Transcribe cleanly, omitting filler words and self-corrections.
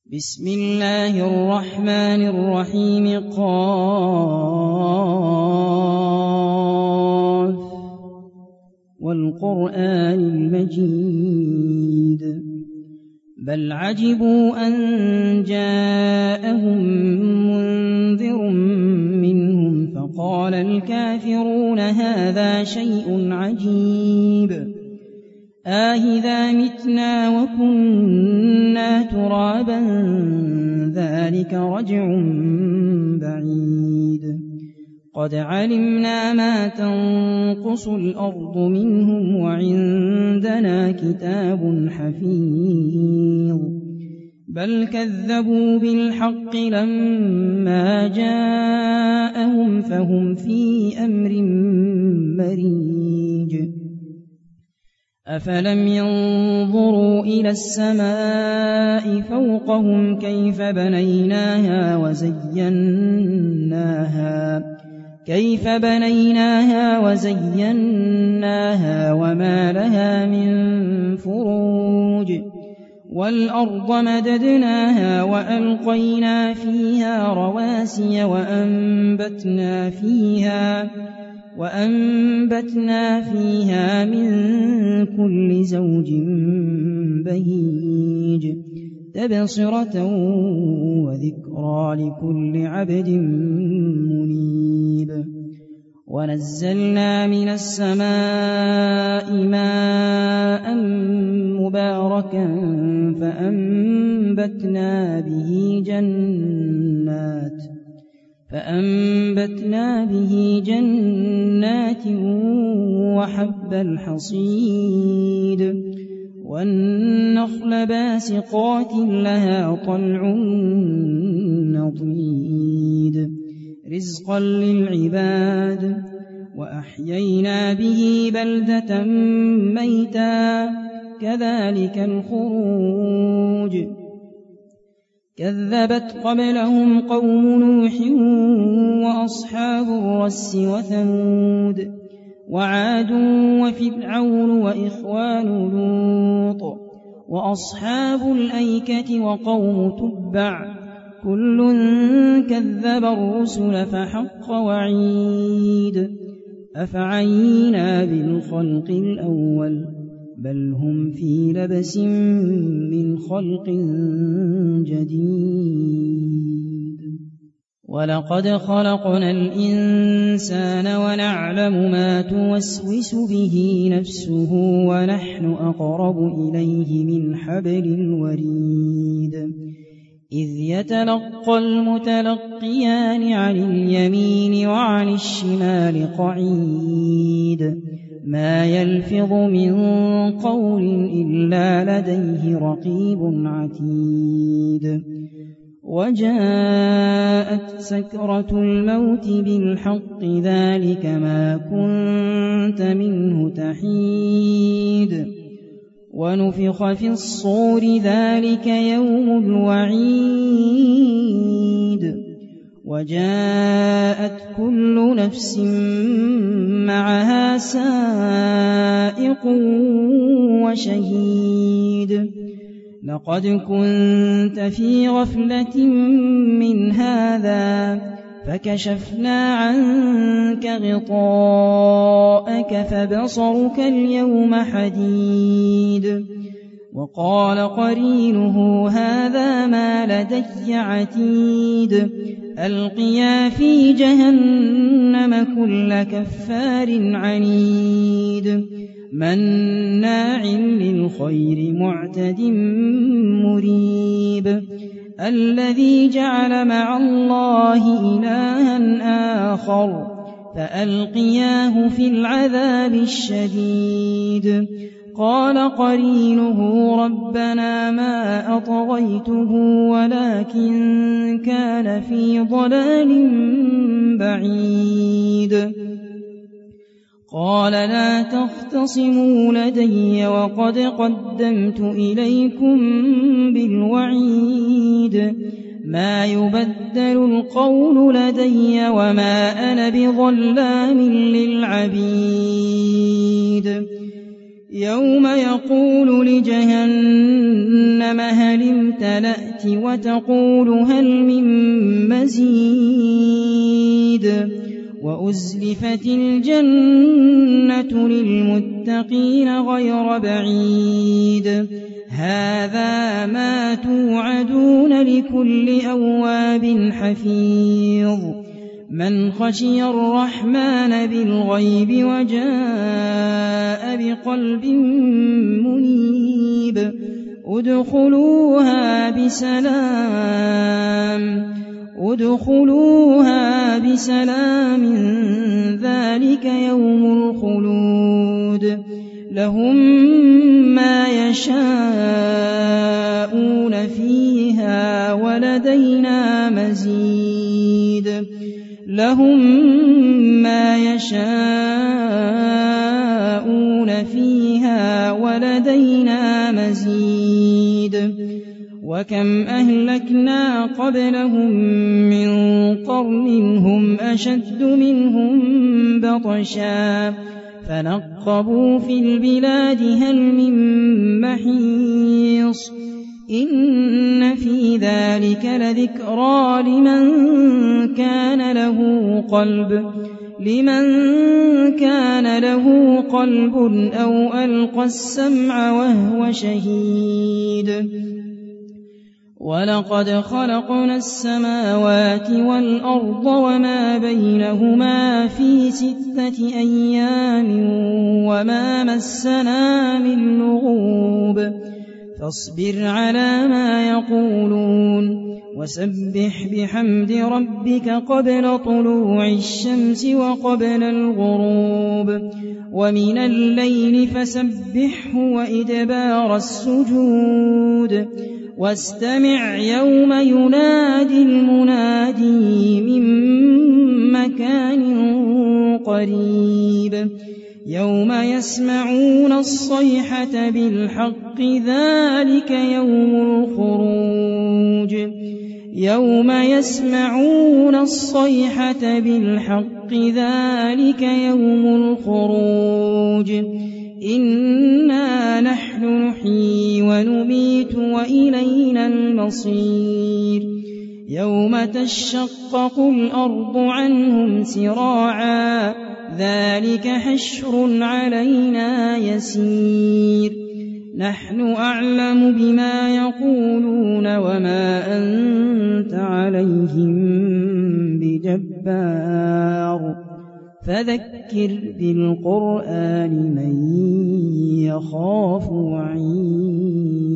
بسم الله الرحمن الرحيم قاف والقرآن المجيد بل عجبوا أن جاءهم منذر منهم فقال الكافرون هذا شيء عجيب آهذا متنا وكنا ترابا ذلك رجع بعيد قد علمنا ما تنقص الأرض منهم وعندنا كتاب حفيظ بل كذبوا بالحق لما جاءهم فهم في أمر مريج أفلم ينظروا إلى السماء فوقهم كيف بنيناها وزيناها وما لها من فروج والأرض مددناها وألقينا فيها رواسي وأنبتنا فيها من كل زوج بهيج تبصرة وذكرى لكل عبد منيب ونزلنا من السماء ماء مباركا فأنبتنا به جنات وحب الحصيد والنخل باسقات لها طلع نضيد رزقا للعباد وأحيينا به بلدة ميتا كذلك الخروج كذبت قبلهم قوم نوح وأصحاب الرس وثمود وعاد وفرعون وإخوان لوط وأصحاب الأيكة وقوم تبع كل كذب الرسل فحق وعيد أفعينا بالخلق الأول بل هم في لبس من خلق جديد ولقد خلقنا الإنسان ونعلم ما توسوس به نفسه ونحن أقرب إليه من حبل الوريد إذ يتلقى المتلقيان عن اليمين وعن الشمال قعيد ما يلفظ من قول إلا لديه رقيب عتيد وجاءت سكرة الموت بالحق ذلك ما كنت منه تحيد ونفخ في الصور ذلك يوم الوعيد وجاءت كل نفس معها سائق وشهيد لقد كنت في غفلة من هذا فكشفنا عنك غطاءك فبصرك اليوم حديد وقال قرينه هذا ما لدي عتيد ألقيا في جهنم كل كفار عنيد مناع للخير معتد مريب الذي جعل مع الله إلها آخر فألقياه في العذاب الشديد قال قرينه ربنا ما أطغيته ولكن كان في ضلال بعيد قال لا تختصموا لدي وقد قدمت إليكم بالوعيد ما يبدل القول لدي وما أنا بظلام للعبيد يوم يقول لجهنم هل امتلأت وتقول هل من مزيد وأزلفت الجنة للمتقين غير بعيد هذا ما توعدون لكل أواب حفيظ من خشي الرحمن بالغيب وجاء بقلب منيب ادخلوها بسلام ذلك يوم الخلود لهم ما يشاءون فيها ولدينا مزيد وكم أهلكنا قبلهم من قرن هم أشد منهم بطشا فنقبوا في البلاد هل من محيص إن في ذلك لذكرى لمن كان له قلب أو ألقى السمع وهو شهيد ولقد خلقنا السماوات والأرض وما بينهما في 6 أيام وما مسنا من لغوب فاصبر على ما يقولون وسبح بحمد ربك قبل طلوع الشمس وقبل الغروب ومن الليل فسبحه وإدبار السجود واستمع يوم ينادي المنادي من مكان قريب يوم يسمعون الصيحة بالحق ذلك يوم الخروج إنا نحن نحيي ونميت وإلينا المصير يوم تشقق الأرض عنهم سراعا ذلك حشر علينا يسير نحن أعلم بما يقولون وما أنت عليهم بجبار فذكر بالقرآن من يخاف وعيد